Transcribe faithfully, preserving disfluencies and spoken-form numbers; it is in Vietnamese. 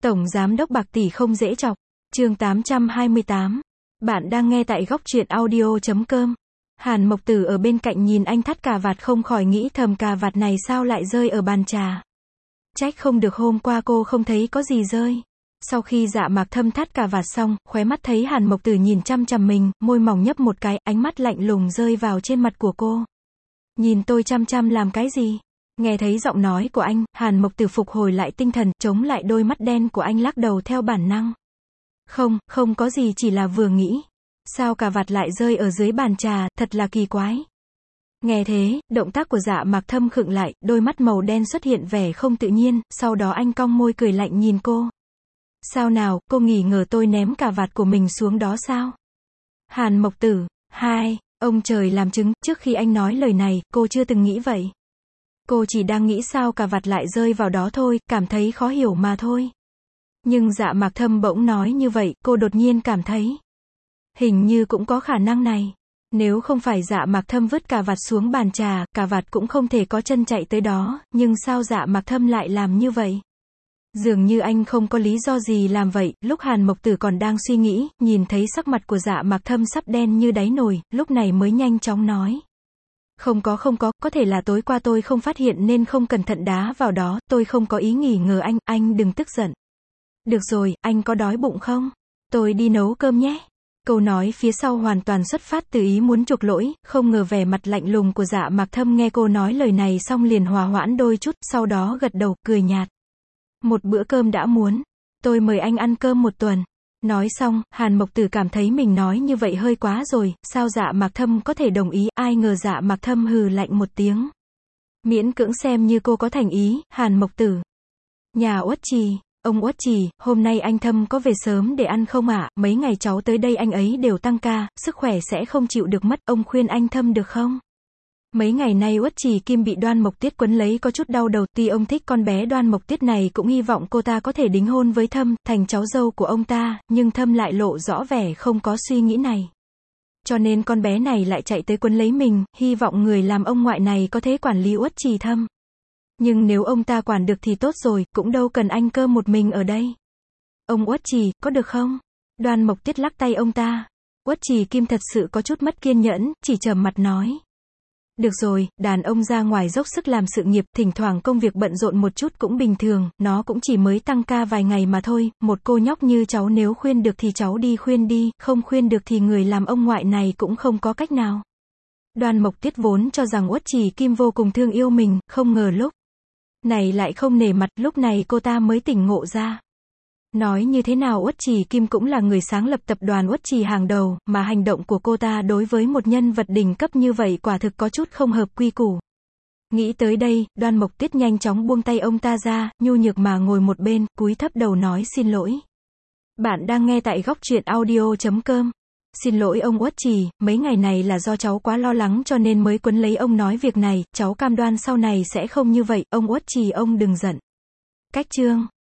Tổng giám đốc bạc tỷ không dễ chọc. Chương tám trăm hai mươi tám. Bạn đang nghe tại góc truyện audio.com. Hàn Mộc Tử ở bên cạnh nhìn anh thắt cà vạt không khỏi nghĩ thầm cà vạt này sao lại rơi ở bàn trà. Trách không được hôm qua cô không thấy có gì rơi. Sau khi Dạ Mạc Thâm thắt cà vạt xong, khóe mắt thấy Hàn Mộc Tử nhìn chăm chăm mình, môi mỏng nhấp một cái, ánh mắt lạnh lùng rơi vào trên mặt của cô. Nhìn tôi chăm chăm làm cái gì? Nghe thấy giọng nói của anh, Hàn Mộc Tử phục hồi lại tinh thần, chống lại đôi mắt đen của anh lắc đầu theo bản năng. Không, không có gì, chỉ là vừa nghĩ. Sao cà vạt lại rơi ở dưới bàn trà, thật là kỳ quái. Nghe thế, động tác của Dạ Mạc Thâm khựng lại, đôi mắt màu đen xuất hiện vẻ không tự nhiên, sau đó anh cong môi cười lạnh nhìn cô. Sao nào, cô nghỉ ngờ tôi ném cà vạt của mình xuống đó sao? Hàn Mộc Tử, hai, ông trời làm chứng, trước khi anh nói lời này, cô chưa từng nghĩ vậy. Cô chỉ đang nghĩ sao cà vạt lại rơi vào đó thôi, cảm thấy khó hiểu mà thôi. Nhưng Dạ Mạc Thâm bỗng nói như vậy, cô đột nhiên cảm thấy. Hình như cũng có khả năng này. Nếu không phải Dạ Mạc Thâm vứt cà vạt xuống bàn trà, cà vạt cũng không thể có chân chạy tới đó, nhưng sao Dạ Mạc Thâm lại làm như vậy? Dường như anh không có lý do gì làm vậy, lúc Hàn Mộc Tử còn đang suy nghĩ, nhìn thấy sắc mặt của Dạ Mạc Thâm sắp đen như đáy nồi, lúc này mới nhanh chóng nói. Không có không có, có thể là tối qua tôi không phát hiện nên không cẩn thận đá vào đó, tôi không có ý nghỉ ngờ anh, anh đừng tức giận. Được rồi, anh có đói bụng không? Tôi đi nấu cơm nhé. Câu nói phía sau hoàn toàn xuất phát từ ý muốn chuộc lỗi, không ngờ vẻ mặt lạnh lùng của Dạ Mạc Thâm nghe cô nói lời này xong liền hòa hoãn đôi chút, sau đó gật đầu, cười nhạt. Một bữa cơm đã muốn. Tôi mời anh ăn cơm một tuần. Nói xong, Hàn Mộc Tử cảm thấy mình nói như vậy hơi quá rồi, sao Dạ Mạc Thâm có thể đồng ý, ai ngờ Dạ Mạc Thâm hừ lạnh một tiếng. Miễn cưỡng xem như cô có thành ý, Hàn Mộc Tử. Nhà Uất Trì, ông Uất Trì, hôm nay anh Thâm có về sớm để ăn không ạ? Mấy ngày cháu tới đây anh ấy đều tăng ca, sức khỏe sẽ không chịu được mất, ông khuyên anh Thâm được không? Mấy ngày nay Uất Trì Kim bị Đoan Mộc Tiết quấn lấy có chút đau đầu, tuy ông thích con bé Đoan Mộc Tiết này cũng hy vọng cô ta có thể đính hôn với Thâm, thành cháu dâu của ông ta, nhưng Thâm lại lộ rõ vẻ không có suy nghĩ này. Cho nên con bé này lại chạy tới quấn lấy mình, hy vọng người làm ông ngoại này có thể quản lý Uất Trì Thâm. Nhưng nếu ông ta quản được thì tốt rồi, cũng đâu cần anh Cơ một mình ở đây. Ông Uất Trì, có được không? Đoan Mộc Tiết lắc tay ông ta. Uất Trì Kim thật sự có chút mất kiên nhẫn, chỉ trầm mặt nói. Được rồi, đàn ông ra ngoài dốc sức làm sự nghiệp, thỉnh thoảng công việc bận rộn một chút cũng bình thường, nó cũng chỉ mới tăng ca vài ngày mà thôi, một cô nhóc như cháu nếu khuyên được thì cháu đi khuyên đi, không khuyên được thì người làm ông ngoại này cũng không có cách nào. Đoan Mộc Tiết vốn cho rằng Uất Trì Kim vô cùng thương yêu mình, không ngờ lúc này lại không nể mặt, lúc này cô ta mới tỉnh ngộ ra. Nói như thế nào Uất Trì Kim cũng là người sáng lập tập đoàn Uất Trì hàng đầu, mà hành động của cô ta đối với một nhân vật đỉnh cấp như vậy quả thực có chút không hợp quy củ. Nghĩ tới đây, Đoan Mộc Tiết nhanh chóng buông tay ông ta ra, nhu nhược mà ngồi một bên, cúi thấp đầu nói xin lỗi. Bạn đang nghe tại góc truyện audio.com. Xin lỗi ông Uất Trì, mấy ngày này là do cháu quá lo lắng cho nên mới quấn lấy ông nói việc này, cháu cam đoan sau này sẽ không như vậy, ông Uất Trì ông đừng giận. Cách chương